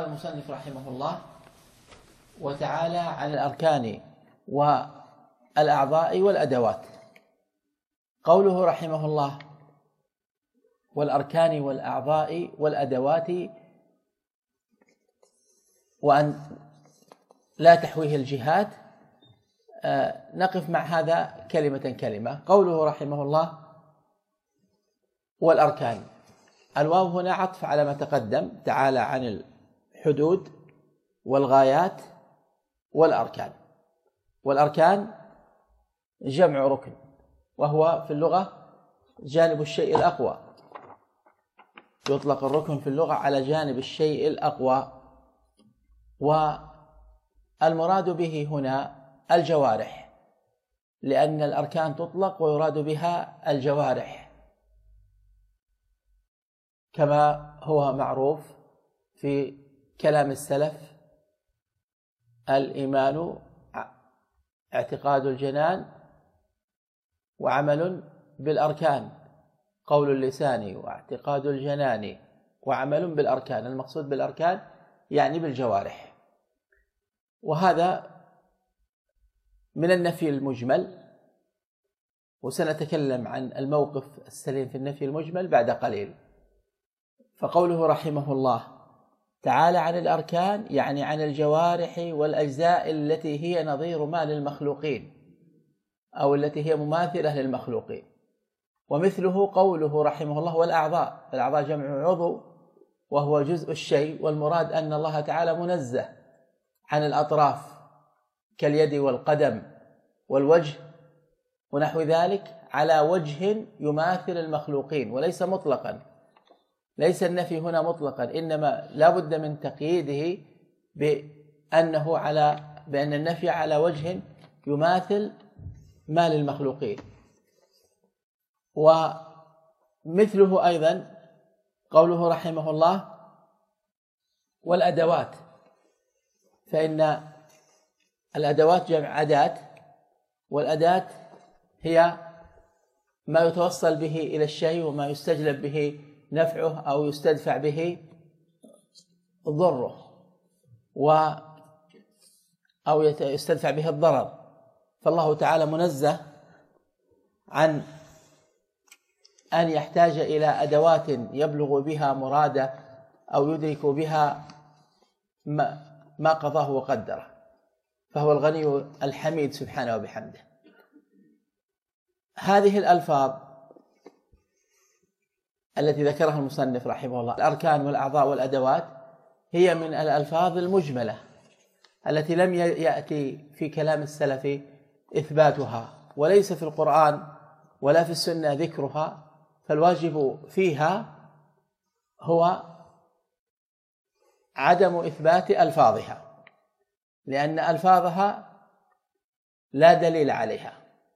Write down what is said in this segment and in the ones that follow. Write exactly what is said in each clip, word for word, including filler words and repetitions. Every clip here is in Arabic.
قال المصنف رحمه الله وتعالى عن الأركان والأعضاء والأدوات. قوله رحمه الله والأركان والأعضاء والأدوات وأن لا تحويه الجهات، نقف مع هذا كلمة كلمة. قوله رحمه الله والأركان، الواو هنا عطف على ما تقدم، تعالى عن الحدود والغايات والأركان. والأركان جمع ركن، وهو في اللغة جانب الشيء الأقوى، يطلق الركن في اللغة على جانب الشيء الأقوى، والمراد به هنا الجوارح، لأن الأركان تطلق ويراد بها الجوارح كما هو معروف في كلام السلف: الإيمان اعتقاد الجنان وعمل بالأركان، قول اللسان واعتقاد الجنان وعمل بالأركان. المقصود بالأركان يعني بالجوارح، وهذا من النفي المجمل، وسنتكلم عن الموقف السليم في النفي المجمل بعد قليل. فقوله رحمه الله تعالى عن الأركان يعني عن الجوارح والأجزاء التي هي نظير ما للمخلوقين أو التي هي مماثلة للمخلوقين. ومثله قوله رحمه الله والأعضاء، الأعضاء جمع عضو وهو جزء الشيء، والمراد أن الله تعالى منزه عن الأطراف كاليد والقدم والوجه ونحو ذلك على وجه يماثل المخلوقين، وليس مطلقا، ليس النفي هنا مطلقا، إنما لا بد من تقييده بأنه على بأن النفي على وجه يماثل ما للمخلوقين. ومثله أيضا قوله رحمه الله والأدوات، فإن الأدوات جمع أداة، والأداة هي ما يتوصل به إلى الشيء وما يستجلب به نفعه أو يستدفع به ضره و أو يستدفع به الضرر. فالله تعالى منزه عن أن يحتاج إلى أدوات يبلغ بها مراده أو يدرك بها ما قضاه وقدره، فهو الغني الحميد سبحانه وبحمده. هذه الألفاظ التي ذكرها المصنف رحمه الله، الأركان والأعضاء والأدوات، هي من الألفاظ المجملة التي لم يأتي في كلام السلف إثباتها، وليس في القرآن ولا في السنة ذكرها، فالواجب فيها هو عدم إثبات ألفاظها، لأن ألفاظها لا دليل عليها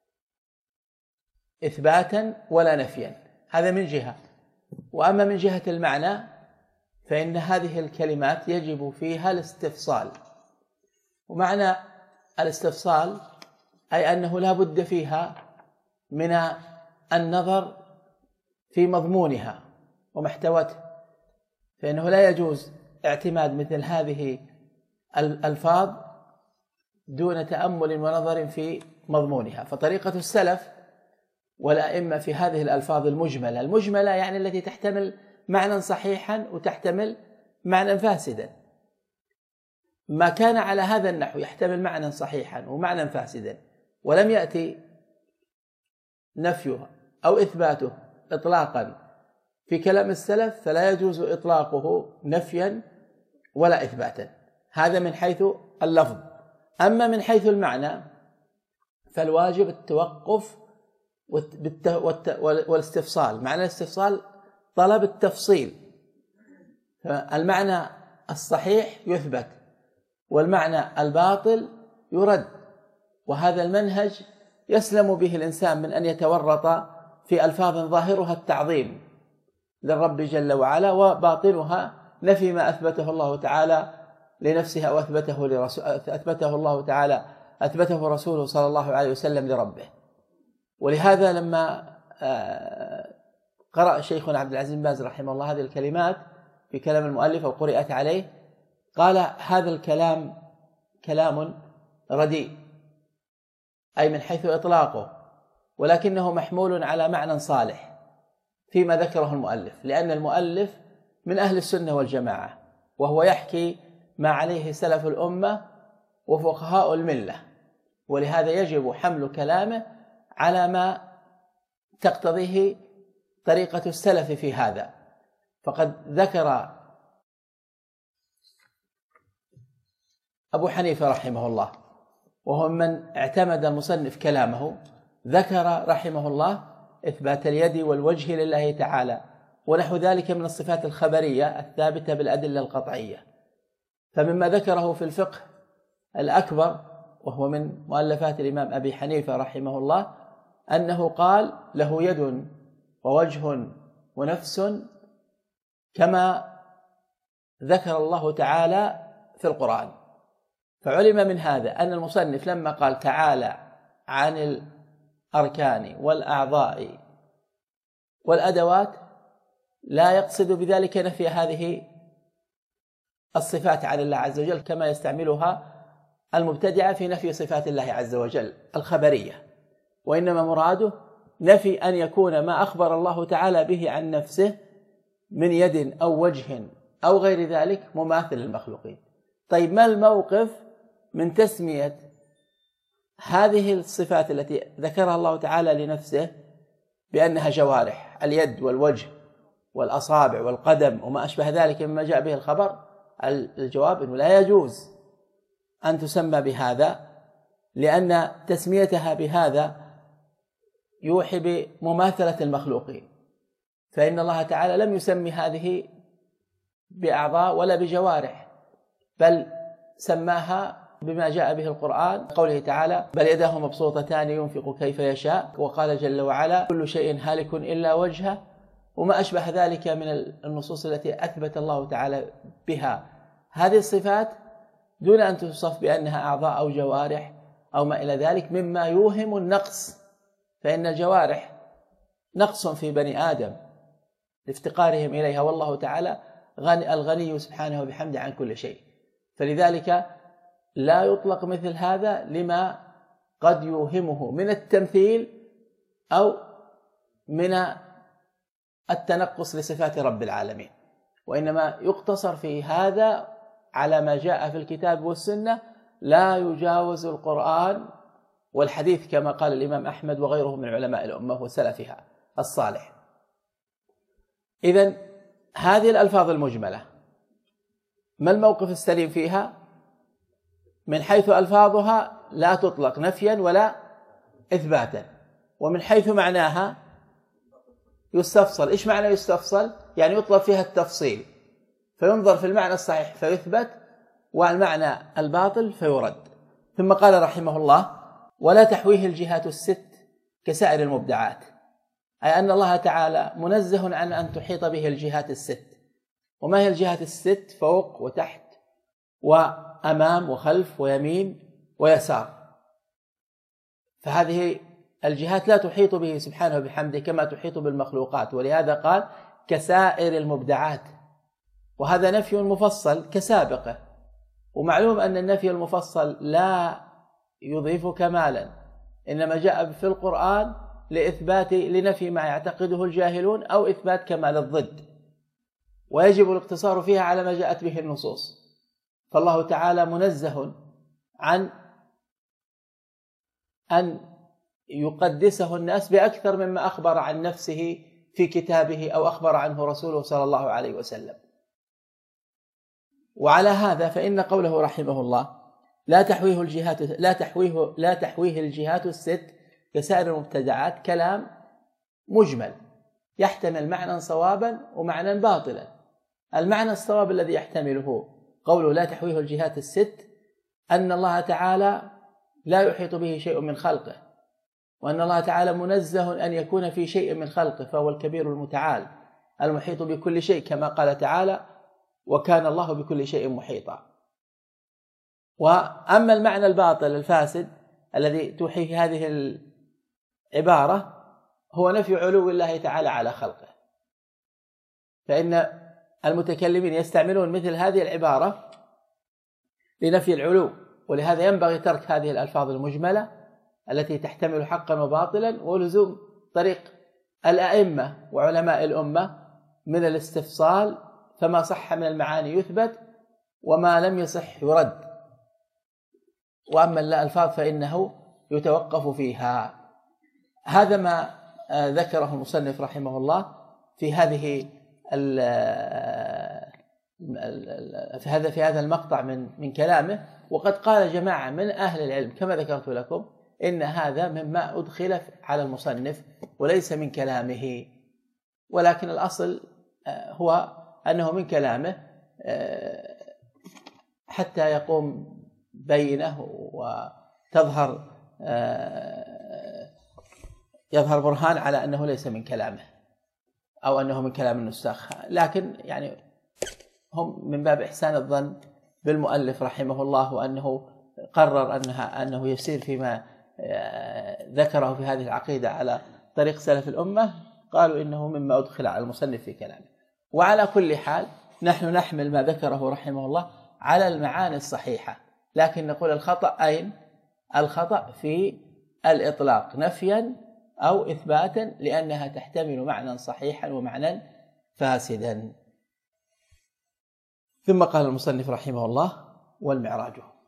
إثباتا ولا نفيا، هذا من جهة. وأما من جهة المعنى فإن هذه الكلمات يجب فيها الاستفصال، ومعنى الاستفصال أي أنه لا بد فيها من النظر في مضمونها ومحتوته، فإنه لا يجوز اعتماد مثل هذه الألفاظ دون تأمل ونظر في مضمونها. فطريقة السلف والأئمة في هذه الألفاظ المجملة، المجملة يعني التي تحتمل معنى صحيحا وتحتمل معنى فاسدا، ما كان على هذا النحو يحتمل معنى صحيحا ومعنى فاسدا ولم يأتي نفيه أو إثباته إطلاقا في كلام السلف، فلا يجوز إطلاقه نفيا ولا إثباتا. هذا من حيث اللفظ. أما من حيث المعنى فالواجب التوقف والاستفصال. معنى الاستفصال طلب التفصيل، المعنى الصحيح يثبت والمعنى الباطل يرد، وهذا المنهج يسلم به الإنسان من أن يتورط في ألفاظ ظاهرها التعظيم للرب جل وعلا وباطنها نفي ما أثبته الله تعالى لنفسه أو أثبته لرسول أثبته الله تعالى أثبته رسوله صلى الله عليه وسلم لربه. ولهذا لما قرأ شيخنا عبد العزيز بن باز رحمه الله هذه الكلمات في كلام المؤلف أو قرأت عليه، قال هذا الكلام كلام رديء، أي من حيث إطلاقه، ولكنه محمول على معنى صالح فيما ذكره المؤلف، لأن المؤلف من أهل السنة والجماعة، وهو يحكي ما عليه سلف الأمة وفقهاء الملة، ولهذا يجب حمل كلامه على ما تقتضيه طريقة السلف في هذا. فقد ذكر أبو حنيفة رحمه الله، وهو من اعتمد المصنف كلامه، ذكر رحمه الله إثبات اليد والوجه لله تعالى ونحو ذلك من الصفات الخبرية الثابتة بالأدلة القطعية. فمما ذكره في الفقه الأكبر، وهو من مؤلفات الإمام أبي حنيفة رحمه الله، أنه قال له يد ووجه ونفس كما ذكر الله تعالى في القرآن. فعلم من هذا أن المصنف لما قال تعالى عن الأركان والأعضاء والأدوات لا يقصد بذلك نفي هذه الصفات عن الله عز وجل كما يستعملها المبتدعة في نفي صفات الله عز وجل الخبرية، وإنما مراده نفي أن يكون ما أخبر الله تعالى به عن نفسه من يد أو وجه أو غير ذلك مماثل للمخلوقين. طيب ما الموقف من تسمية هذه الصفات التي ذكرها الله تعالى لنفسه بأنها جوارح، اليد والوجه والأصابع والقدم وما أشبه ذلك مما جاء به الخبر؟ الجواب أنه لا يجوز أن تسمى بهذا، لأن تسميتها بهذا يوحي بمماثلة المخلوقين، فإن الله تعالى لم يسمي هذه بأعضاء ولا بجوارح، بل سماها بما جاء به القرآن، قوله تعالى بل يداه مبسوطتان ينفق كيف يشاء، وقال جل وعلا كل شيء هالك إلا وجهه، وما أشبه ذلك من النصوص التي أثبت الله تعالى بها هذه الصفات دون أن توصف بأنها أعضاء أو جوارح أو ما إلى ذلك مما يوهم النقص، فإن الجوارح نقص في بني آدم لافتقارهم إليها، والله تعالى غني الغني سبحانه وبحمده عن كل شيء، فلذلك لا يطلق مثل هذا لما قد يوهمه من التمثيل أو من التنقص لصفات رب العالمين، وإنما يقتصر في هذا على ما جاء في الكتاب والسنة، لا يجاوز القرآن والحديث كما قال الإمام أحمد وغيره من علماء الأمة وسلفها الصالح. إذن هذه الألفاظ المجملة ما الموقف السليم فيها؟ من حيث ألفاظها لا تطلق نفيا ولا إثباتا، ومن حيث معناها يستفصل. إيش معنى يستفصل؟ يعني يطلب فيها التفصيل، فينظر في المعنى الصحيح فيثبت، والمعنى الباطل فيرد. ثم قال رحمه الله ولا تحويه الجهات الست كسائر المبدعات، أي أن الله تعالى منزه عن أن تحيط به الجهات الست. وما هي الجهات الست؟ فوق وتحت وأمام وخلف ويمين ويسار، فهذه الجهات لا تحيط به سبحانه وبحمده كما تحيط بالمخلوقات، ولهذا قال كسائر المبدعات، وهذا نفي مفصل كسابقه. ومعلوم أن النفي المفصل لا يضيف كمالا، إنما جاء في القرآن لإثبات لنفي ما يعتقده الجاهلون أو إثبات كمال الضد، ويجب الاقتصار فيها على ما جاءت به النصوص. فالله تعالى منزه عن أن يقدسه الناس بأكثر مما أخبر عن نفسه في كتابه أو أخبر عنه رسوله صلى الله عليه وسلم. وعلى هذا فإن قوله رحمه الله لا تحويه الجهات لا تحويه لا تحويه الجهات الست كسائر المبتدعات كلام مجمل يحتمل معنى صوابا ومعنى باطلا. المعنى الصواب الذي يحتمله قوله لا تحويه الجهات الست أن الله تعالى لا يحيط به شيء من خلقه، وأن الله تعالى منزه أن يكون في شيء من خلقه، فهو الكبير المتعال المحيط بكل شيء كما قال تعالى وكان الله بكل شيء محيطا. وأما المعنى الباطل الفاسد الذي توحي هذه العبارة هو نفي علو الله تعالى على خلقه، فإن المتكلمين يستعملون مثل هذه العبارة لنفي العلو، ولهذا ينبغي ترك هذه الألفاظ المجملة التي تحتمل حقا وباطلا، ولزوم طريق الأئمة وعلماء الأمة من الاستفصال، فما صح من المعاني يثبت وما لم يصح يرد، وأما الألفاظ فإنه يتوقف فيها. هذا ما ذكره المصنف رحمه الله في هذه في هذا في هذا المقطع من من كلامه. وقد قال جماعة من أهل العلم كما ذكرت لكم إن هذا مما أدخل على المصنف وليس من كلامه، ولكن الأصل هو أنه من كلامه حتى يقوم بينه وتظهر يظهر برهان على أنه ليس من كلامه أو أنه من كلام النساخ. لكن يعني هم من باب إحسان الظن بالمؤلف رحمه الله، وأنه قرر أنها أنه يسير فيما ذكره في هذه العقيدة على طريق سلف الأمة، قالوا إنه مما أدخل على المصنف في كلامه. وعلى كل حال نحن نحمل ما ذكره رحمه الله على المعاني الصحيحة، لكن نقول الخطأ أين؟ الخطأ في الإطلاق نفيا أو إثباتا، لأنها تحتمل معنى صحيحا ومعنى فاسدا. ثم قال المصنف رحمه الله: والمعراج